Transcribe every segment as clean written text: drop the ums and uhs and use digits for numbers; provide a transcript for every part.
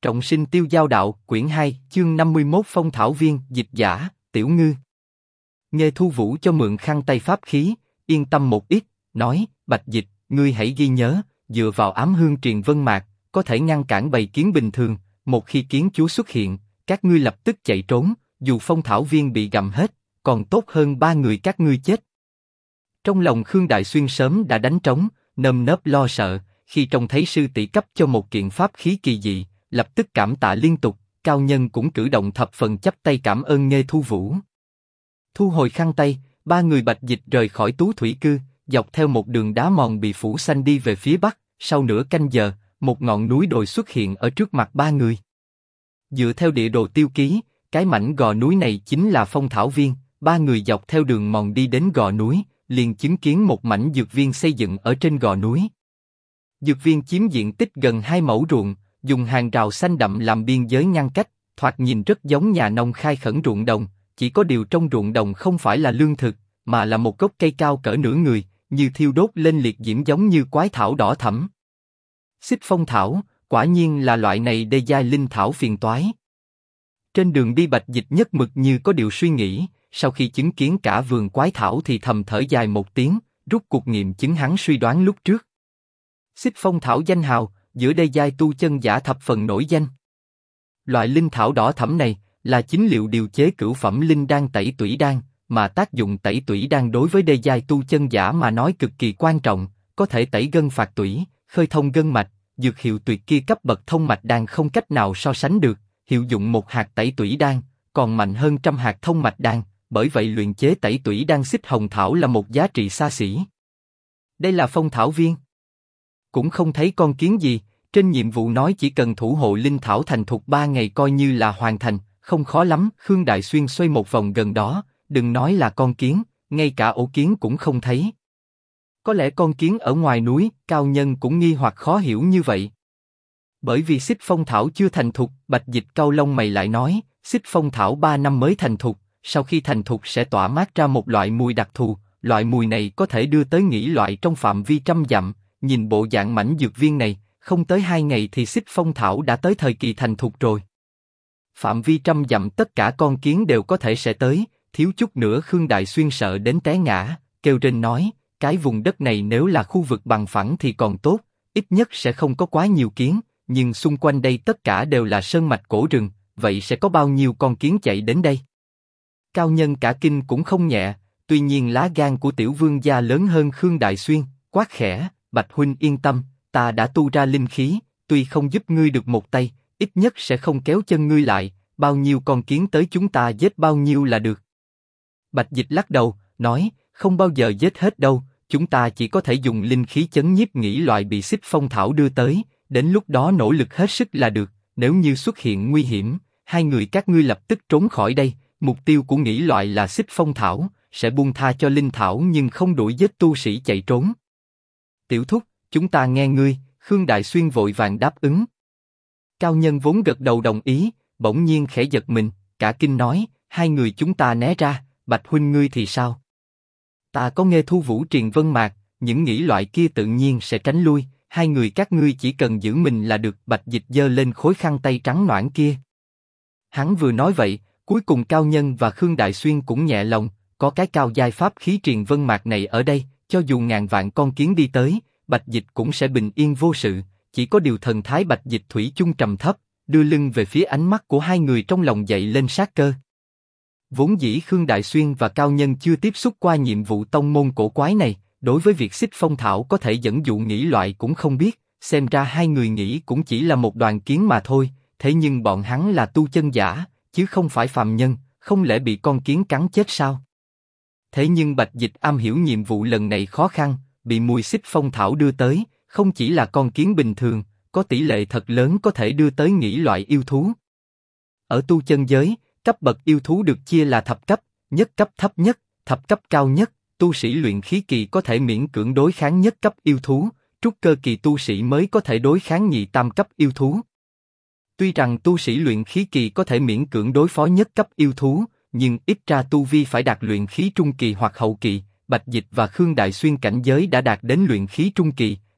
Trọng sinh tiêu giao đạo, quyển 2, chương 51 Phong thảo viên, dịch giả, Tiểu Ngư. Nghê Thu Vũ cho mượn khăn tay pháp khí, yên tâm một ít, nói, Bạch Dịch, ngươi hãy ghi nhớ, dựa vào ám hương truyền vân mạc, có thể ngăn cản bầy kiến bình thường, một khi kiến chúa xuất hiện, các ngươi lập tức chạy trốn, dù phong thảo viên bị gặm hết, còn tốt hơn 3 người các ngươi chết. Trong lòng Khương Đại Xuyên sớm đã đánh trống, nơm nớp lo sợ, khi trông thấy sư tỷ cấp cho một kiện pháp khí kỳ dị, lập tức cảm tạ liên tục, cao nhân cũng cử động thập phần chắp tay cảm ơn Nghê Thu Vũ. Thu hồi khăn tay, 3 người Bạch Dịch rời khỏi Tú Thủy Cư, dọc theo một đường đá mòn bị phủ xanh đi về phía bắc. Sau nửa canh giờ, một ngọn núi đồi xuất hiện ở trước mặt 3 người. Dựa theo địa đồ tiêu ký, cái mảnh gò núi này chính là phong thảo viên. 3 người dọc theo đường mòn đi đến gò núi, liền chứng kiến một mảnh dược viên xây dựng ở trên gò núi. Dược viên chiếm diện tích gần 2 mẫu ruộng, dùng hàng rào xanh đậm làm biên giới ngăn cách, thoạt nhìn rất giống nhà nông khai khẩn ruộng đồng. Chỉ có điều trong ruộng đồng không phải là lương thực, mà là một gốc cây cao cỡ nửa người, như thiêu đốt lên liệt diễm giống như quái thảo đỏ thẫm. Xích phong thảo, quả nhiên là loại này đê giai linh thảo phiền toái. Trên đường đi Bạch Dịch nhất mực như có điều suy nghĩ, sau khi chứng kiến cả vườn quái thảo thì thầm thở dài một tiếng, rút cuộc nghiệm chứng hắn suy đoán lúc trước. Xích phong thảo danh hào, giữa đê giai tu chân giả thập phần nổi danh. Loại linh thảo đỏ thẫm này là chính liệu điều chế cửu phẩm linh đan tẩy tủy đan, mà tác dụng tẩy tủy đan đối với đê giai tu chân giả mà nói cực kỳ quan trọng, có thể tẩy gân phạt tủy, khơi thông gân mạch, dược hiệu tuyệt kia cấp bậc thông mạch đan không cách nào so sánh được, hiệu dụng một hạt tẩy tủy đan còn mạnh hơn trăm hạt thông mạch đan, bởi vậy luyện chế tẩy tủy đan xích hồng thảo là một giá trị xa xỉ. Đây là phong thảo viên. Cũng không thấy con kiến gì, trên nhiệm vụ nói chỉ cần thủ hộ linh thảo thành thục 3 ngày coi như là hoàn thành, không khó lắm. Khương Đại Xuyên xoay một vòng gần đó, đừng nói là con kiến, ngay cả ổ kiến cũng không thấy. Có lẽ con kiến ở ngoài núi, cao nhân cũng nghi hoặc khó hiểu như vậy. Bởi vì xích phong thảo chưa thành thục, Bạch Dịch cau lông mày lại nói, xích phong thảo 3 năm mới thành thục, sau khi thành thục sẽ tỏa mát ra một loại mùi đặc thù, loại mùi này có thể đưa tới nghĩ loại trong phạm vi trăm dặm. Nhìn bộ dạng mảnh dược viên này, không tới 2 ngày thì xích phong thảo đã tới thời kỳ thành thục rồi. Phạm vi trăm dặm tất cả con kiến đều có thể sẽ tới, thiếu chút nữa Khương Đại Xuyên sợ đến té ngã, kêu rên nói, cái vùng đất này nếu là khu vực bằng phẳng thì còn tốt, ít nhất sẽ không có quá nhiều kiến, nhưng xung quanh đây tất cả đều là sơn mạch cổ rừng, vậy sẽ có bao nhiêu con kiến chạy đến đây? Cao nhân cả kinh cũng không nhẹ, tuy nhiên lá gan của tiểu vương gia lớn hơn Khương Đại Xuyên, quát khẽ, Bạch huynh yên tâm, ta đã tu ra linh khí, tuy không giúp ngươi được một tay, ít nhất sẽ không kéo chân ngươi lại, bao nhiêu con kiến tới chúng ta giết bao nhiêu là được. Bạch Dịch lắc đầu, nói, không bao giờ giết hết đâu, chúng ta chỉ có thể dùng linh khí chấn nhiếp nghĩ loại bị xích phong thảo đưa tới, đến lúc đó nỗ lực hết sức là được, nếu như xuất hiện nguy hiểm, 2 người các ngươi lập tức trốn khỏi đây, mục tiêu của nghĩ loại là xích phong thảo, sẽ buông tha cho linh thảo nhưng không đuổi giết tu sĩ chạy trốn. Tiểu thúc, chúng ta nghe ngươi, Khương Đại Xuyên vội vàng đáp ứng. Cao nhân vốn gật đầu đồng ý, bỗng nhiên khẽ giật mình, cả kinh nói, 2 người chúng ta né ra, Bạch huynh ngươi thì sao? Ta có Nghê Thu Vũ truyền vân mạc, những nghĩ loại kia tự nhiên sẽ tránh lui, 2 người các ngươi chỉ cần giữ mình là được. Bạch Dịch giơ lên khối khăn tay trắng nõn kia. Hắn vừa nói vậy, cuối cùng cao nhân và Khương Đại Xuyên cũng nhẹ lòng, có cái cao giai pháp khí truyền vân mạc này ở đây, cho dù ngàn vạn con kiến đi tới, Bạch Dịch cũng sẽ bình yên vô sự. Chỉ có điều thần thái Bạch Dịch thủy chung trầm thấp, đưa lưng về phía ánh mắt của 2 người trong lòng dậy lên sát cơ. Vốn dĩ Khương Đại Xuyên và cao nhân chưa tiếp xúc qua nhiệm vụ tông môn cổ quái này, đối với việc xích phong thảo có thể dẫn dụ nghĩ loại cũng không biết, xem ra 2 người nghĩ cũng chỉ là một đoàn kiến mà thôi, thế nhưng bọn hắn là tu chân giả, chứ không phải phàm nhân, không lẽ bị con kiến cắn chết sao? Thế nhưng Bạch Dịch am hiểu nhiệm vụ lần này khó khăn, bị mùi xích phong thảo đưa tới, không chỉ là con kiến bình thường, có tỷ lệ thật lớn có thể đưa tới nghĩ loại yêu thú. Ở tu chân giới, cấp bậc yêu thú được chia là thập cấp, nhất cấp thấp nhất, thập cấp cao nhất, tu sĩ luyện khí kỳ có thể miễn cưỡng đối kháng nhất cấp yêu thú, trúc cơ kỳ tu sĩ mới có thể đối kháng nhị tam cấp yêu thú. Tuy rằng tu sĩ luyện khí kỳ có thể miễn cưỡng đối phó nhất cấp yêu thú, nhưng ít ra tu vi phải đạt luyện khí trung kỳ hoặc hậu kỳ. Bạch Dịch và Khương Đại Xuyên cảnh giới đã đạt đến luyện khí trung kỳ,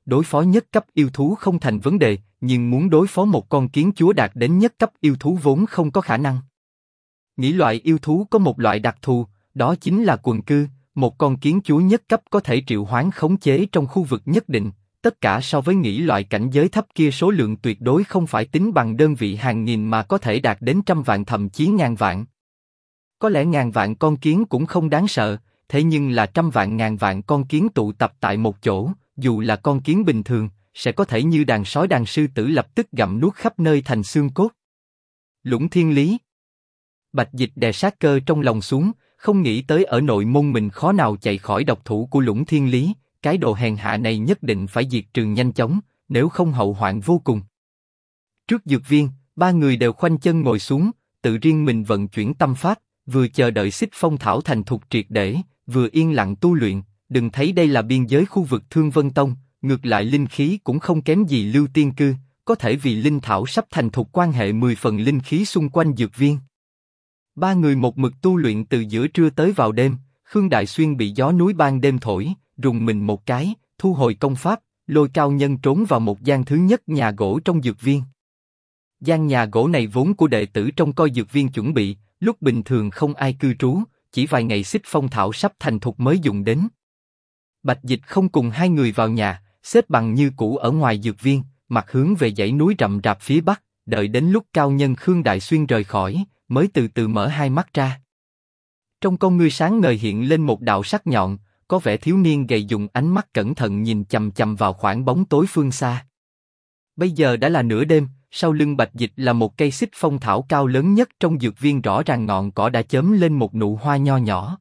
đối phó nhất cấp yêu thú không thành vấn đề, nhưng muốn đối phó một con kiến chúa đạt đến nhất cấp yêu thú vốn không có khả năng. Nghĩ loại yêu thú có một loại đặc thù, đó chính là quần cư, một con kiến chúa nhất cấp có thể triệu hoán khống chế trong khu vực nhất định, tất cả so với nghĩ loại cảnh giới thấp kia số lượng tuyệt đối không phải tính bằng đơn vị hàng nghìn mà có thể đạt đến trăm vạn thậm chí ngàn vạn. Có lẽ ngàn vạn con kiến cũng không đáng sợ, thế nhưng là trăm vạn ngàn vạn con kiến tụ tập tại một chỗ, dù là con kiến bình thường, sẽ có thể như đàn sói đàn sư tử lập tức gặm nuốt khắp nơi thành xương cốt. Lũng Thiên Lý. Bạch Dịch đè sát cơ trong lòng xuống, không nghĩ tới ở nội môn mình khó nào chạy khỏi độc thủ của Lũng Thiên Lý, cái đồ hèn hạ này nhất định phải diệt trừ nhanh chóng, nếu không hậu hoạn vô cùng. Trước dược viên, ba người đều khoanh chân ngồi xuống, tự riêng mình vận chuyển tâm pháp, vừa chờ đợi xích phong thảo thành thục triệt để, vừa yên lặng tu luyện. Đừng thấy đây là biên giới khu vực Thương Vân Tông, ngược lại linh khí cũng không kém gì Lưu Tiên Cư, có thể vì linh thảo sắp thành thục quan hệ 10 phần linh khí xung quanh dược viên. Ba người một mực tu luyện từ giữa trưa tới vào đêm, Khương Đại Xuyên bị gió núi ban đêm thổi, rùng mình một cái, thu hồi công pháp, lôi cao nhân trốn vào một gian thứ nhất nhà gỗ trong dược viên. Gian nhà gỗ này vốn của đệ tử trong coi dược viên chuẩn bị, lúc bình thường không ai cư trú, chỉ vài ngày xích phong thảo sắp thành thục mới dùng đến. Bạch Dịch không cùng hai người vào nhà, xếp bằng như cũ ở ngoài dược viên, mặt hướng về dãy núi rậm rạp phía bắc, đợi đến lúc cao nhân Khương Đại Xuyên rời khỏi, mới từ từ mở hai mắt ra. Trong con ngươi sáng ngời hiện lên một đạo sắc nhọn, có vẻ thiếu niên gầy dùng ánh mắt cẩn thận nhìn chằm chằm vào khoảng bóng tối phương xa. Bây giờ đã là nửa đêm, sau lưng Bạch Dịch là một cây xích phong thảo cao lớn nhất trong dược viên, rõ ràng ngọn cỏ đã chớm lên một nụ hoa nho nhỏ.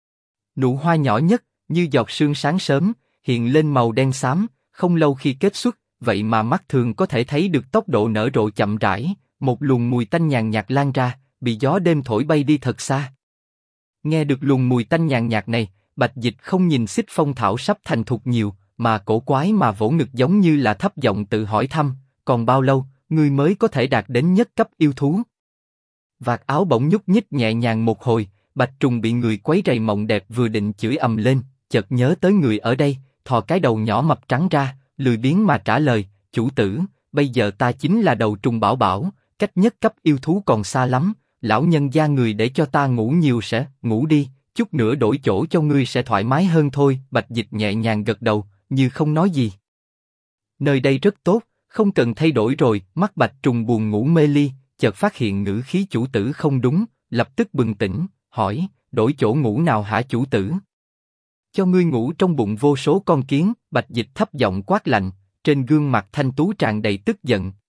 Nụ hoa nhỏ nhất, như giọt sương sáng sớm, hiện lên màu đen xám, không lâu khi kết xuất, vậy mà mắt thường có thể thấy được tốc độ nở rộ chậm rãi, một luồng mùi tanh nhàn nhạt lan ra, bị gió đêm thổi bay đi thật xa. Nghe được luồng mùi tanh nhàn nhạt này, Bạch Dịch không nhìn xích phong thảo sắp thành thục nhiều, mà cổ quái mà vỗ ngực giống như là thấp giọng tự hỏi thăm, còn bao lâu, ngươi mới có thể đạt đến nhất cấp yêu thú? Vạt áo bỗng nhúc nhích nhẹ nhàng một hồi, Bạch Trùng bị người quấy rầy mộng đẹp vừa định chửi ầm lên, chợt nhớ tới người ở đây, thò cái đầu nhỏ mập trắng ra, lười biếng mà trả lời, chủ tử, bây giờ ta chính là đầu trùng bảo bảo, cách nhất cấp yêu thú còn xa lắm, lão nhân gia người để cho ta ngủ nhiều sẽ, ngủ đi, chút nữa đổi chỗ cho ngươi sẽ thoải mái hơn thôi. Bạch Dịch nhẹ nhàng gật đầu, như không nói gì. Nơi đây rất tốt, không cần thay đổi rồi. Mắt Bạch Trùng buồn ngủ mê ly, chợt phát hiện ngữ khí chủ tử không đúng, lập tức bừng tỉnh, hỏi, đổi chỗ ngủ nào hả chủ tử? Cho ngươi ngủ trong bụng vô số con kiến. Bạch Dịch thấp giọng quát lạnh, trên gương mặt thanh tú tràn đầy tức giận,